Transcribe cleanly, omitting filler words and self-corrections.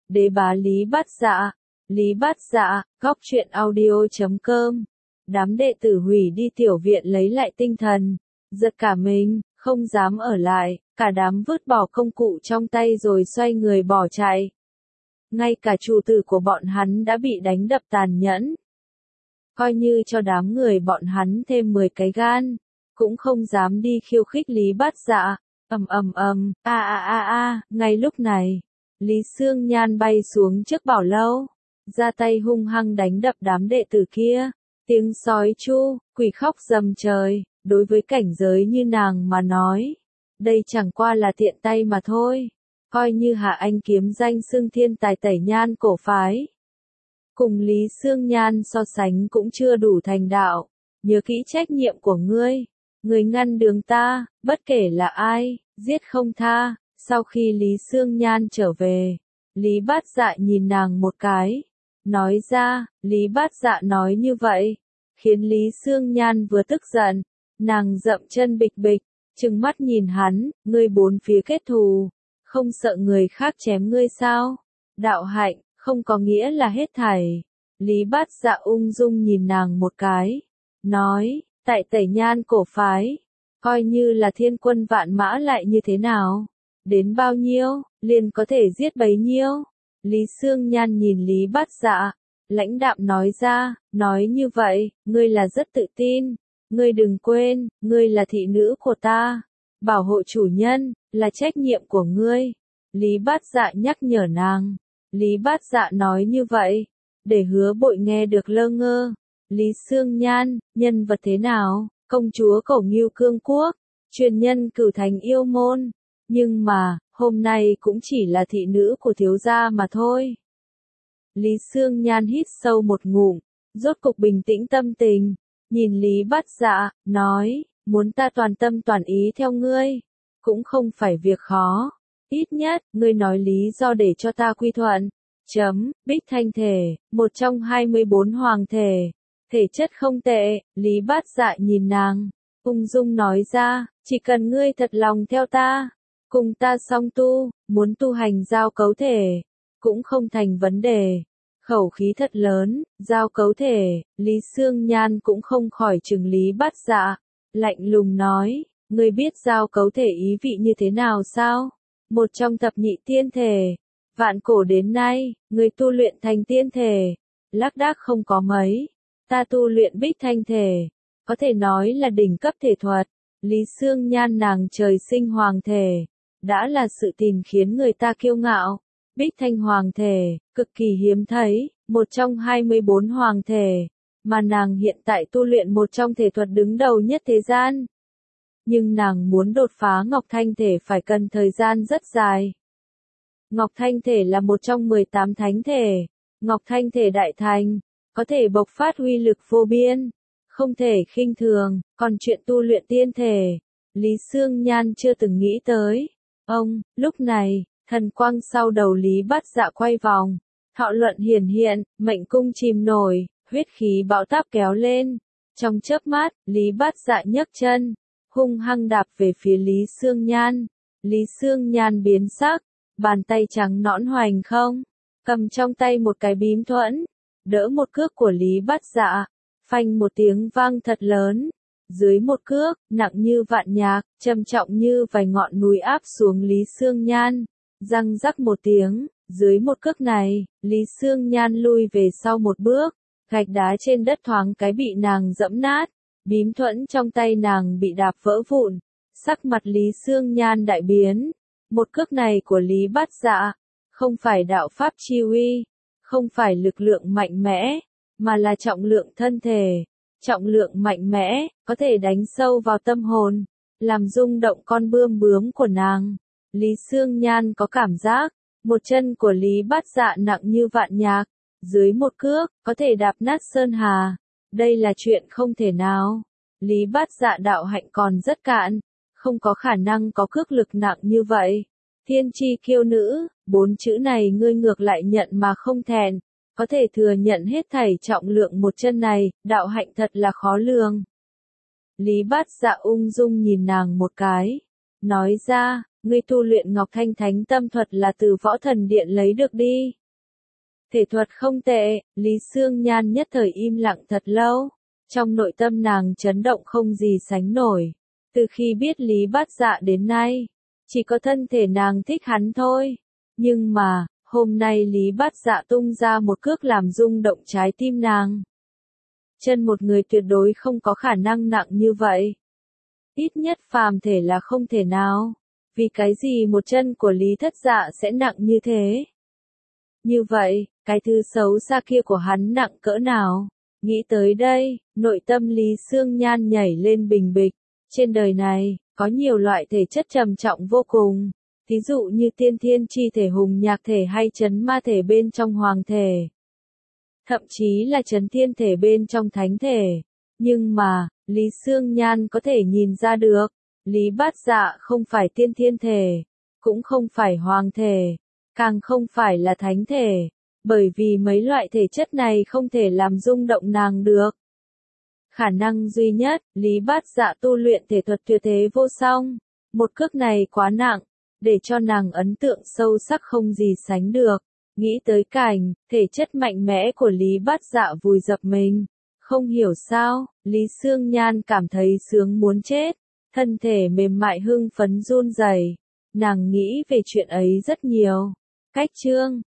Đế bá Lý Bát Dạ. Lý Bát Dạ, góc truyện audio.com. Đám đệ tử hủy đi tiểu viện lấy lại tinh thần, giật cả mình, không dám ở lại, cả đám vứt bỏ công cụ trong tay rồi xoay người bỏ chạy. Ngay cả chủ tử của bọn hắn đã bị đánh đập tàn nhẫn. Coi như cho đám người bọn hắn thêm 10 cái gan, cũng không dám đi khiêu khích Lý Bát Dạ. Ngay lúc này, Lý Xương Nhan bay xuống trước bảo lâu, ra tay hung hăng đánh đập đám đệ tử kia. Tiếng sói chu, quỷ khóc rầm trời, đối với cảnh giới như nàng mà nói, đây chẳng qua là tiện tay mà thôi. Coi như Hạ Anh kiếm danh xưng thiên tài tẩy nhan cổ phái, cùng Lý Xương Nhan so sánh cũng chưa đủ thành đạo. Nhớ kỹ trách nhiệm của ngươi, người ngăn đường ta, bất kể là ai, giết không tha. Sau khi Lý Xương Nhan trở về, Lý Bát Dạ nhìn nàng một cái, nói ra. Lý Bát Dạ nói như vậy, khiến Lý Xương Nhan vừa tức giận, nàng dậm chân bịch bịch, trừng mắt nhìn hắn, ngươi bốn phía kết thù, không sợ người khác chém ngươi sao? Đạo hạnh, không có nghĩa là hết thảy. Lý Bát Dạ ung dung nhìn nàng một cái, nói, tại tẩy nhan cổ phái, coi như là thiên quân vạn mã lại như thế nào? Đến bao nhiêu, liền có thể giết bấy nhiêu. Lý Xương Nhan nhìn Lý Bát Dạ, lãnh đạm nói ra, nói như vậy, ngươi là rất tự tin. Ngươi đừng quên, ngươi là thị nữ của ta. Bảo hộ chủ nhân, là trách nhiệm của ngươi. Lý Bát Dạ nhắc nhở nàng. Lý Bát Dạ nói như vậy, để Hứa Bội nghe được lơ ngơ. Lý Xương Nhan, nhân vật thế nào? Công chúa Cổ Ngưu Cương Quốc, truyền nhân Cửu Thành Yêu Môn. Nhưng mà, hôm nay cũng chỉ là thị nữ của thiếu gia mà thôi. Lý Xương Nhan hít sâu một ngụm, rốt cục bình tĩnh tâm tình, nhìn Lý Bát Dạ, nói, muốn ta toàn tâm toàn ý theo ngươi, cũng không phải việc khó. Ít nhất, ngươi nói lý do để cho ta quy thuận. Bích Thanh Thể, một trong 24 hoàng thể, thể chất không tệ. Lý Bát Dạ nhìn nàng, ung dung nói ra, chỉ cần ngươi thật lòng theo ta, cùng ta song tu, muốn tu hành giao cấu thể, cũng không thành vấn đề. Khẩu khí thật lớn, giao cấu thể. Lý Xương Nhan cũng không khỏi chừng Lý Bát Dạ, lạnh lùng nói, ngươi biết giao cấu thể ý vị như thế nào sao? Một trong thập nhị tiên thể, vạn cổ đến nay, ngươi tu luyện thành tiên thể, lác đác không có mấy. Ta tu luyện Bích Thanh thể, có thể nói là đỉnh cấp thể thuật. Lý Xương Nhan nàng trời sinh hoàng thể, đã là sự tình khiến người ta kiêu ngạo. Bích Thanh hoàng thể, cực kỳ hiếm thấy, một trong 24 hoàng thể, mà nàng hiện tại tu luyện một trong thể thuật đứng đầu nhất thế gian. Nhưng nàng muốn đột phá Ngọc Thanh thể phải cần thời gian rất dài. Ngọc Thanh thể là một trong 18 thánh thể, Ngọc Thanh thể đại thành, có thể bộc phát uy lực vô biên, không thể khinh thường. Còn chuyện tu luyện tiên thể, Lý Xương Nhan chưa từng nghĩ tới. Lúc này, thần quang sau đầu Lý Bát Dạ quay vòng, thọ luận hiển hiện, mệnh cung chìm nổi, huyết khí bão táp kéo lên. Trong chớp mắt, Lý Bát Dạ nhấc chân, hung hăng đạp về phía Lý Xương Nhan. Lý Xương Nhan biến sắc, bàn tay trắng nõn hoành không, cầm trong tay một cái bím thuẫn, đỡ một cước của Lý Bát Dạ, phanh một tiếng vang thật lớn. Dưới một cước, nặng như vạn nhạc, trầm trọng như vài ngọn núi áp xuống Lý Xương Nhan. Răng rắc một tiếng, dưới một cước này, Lý Xương Nhan lui về sau một bước, gạch đá trên đất thoáng cái bị nàng dẫm nát, bím thuẫn trong tay nàng bị đạp vỡ vụn. Sắc mặt Lý Xương Nhan đại biến, một cước này của Lý Bát Dạ, không phải đạo pháp chi uy, không phải lực lượng mạnh mẽ, mà là trọng lượng thân thể. Trọng lượng mạnh mẽ, có thể đánh sâu vào tâm hồn, làm rung động con bướm của nàng. Lý Xương Nhan có cảm giác, một chân của Lý Bát Dạ nặng như vạn nhạc, dưới một cước, có thể đạp nát sơn hà. Đây là chuyện không thể nào. Lý Bát Dạ đạo hạnh còn rất cạn, không có khả năng có cước lực nặng như vậy. Thiên chi kiêu nữ, 4 chữ này ngươi ngược lại nhận mà không thẹn. Có thể thừa nhận hết thảy trọng lượng một chân này, đạo hạnh thật là khó lường. Lý Bát Dạ ung dung nhìn nàng một cái, nói ra, ngươi tu luyện Ngọc Thanh Thánh Tâm thuật là từ Võ Thần Điện lấy được đi. Thể thuật không tệ, Lý Xương Nhan nhất thời im lặng thật lâu. Trong nội tâm nàng chấn động không gì sánh nổi. Từ khi biết Lý Bát Dạ đến nay, chỉ có thân thể nàng thích hắn thôi. Nhưng mà, hôm nay Lý Bát Dạ tung ra một cước làm rung động trái tim nàng. Chân một người tuyệt đối không có khả năng nặng như vậy. Ít nhất phàm thể là không thể nào. Vì cái gì một chân của Lý Thất Dạ sẽ nặng như thế? Như vậy, cái thứ xấu xa kia của hắn nặng cỡ nào? Nghĩ tới đây, nội tâm Lý Xương Nhan nhảy lên bình bịch. Trên đời này, có nhiều loại thể chất trầm trọng vô cùng. Ví dụ như tiên thiên chi thể, hùng nhạc thể hay chấn ma thể bên trong hoàng thể. Thậm chí là chấn thiên thể bên trong thánh thể. Nhưng mà, Lý Xương Nhan có thể nhìn ra được, Lý Bát Dạ không phải tiên thiên thể, cũng không phải hoàng thể, càng không phải là thánh thể, bởi vì mấy loại thể chất này không thể làm rung động nàng được. Khả năng duy nhất, Lý Bát Dạ tu luyện thể thuật tuyệt thế vô song, một cước này quá nặng, để cho nàng ấn tượng sâu sắc không gì sánh được. Nghĩ tới cảnh, thể chất mạnh mẽ của Lý Bát Dạ vùi dập mình. Không hiểu sao, Lý Xương Nhan cảm thấy sướng muốn chết, thân thể mềm mại hưng phấn run rẩy. Nàng nghĩ về chuyện ấy rất nhiều. Cách chương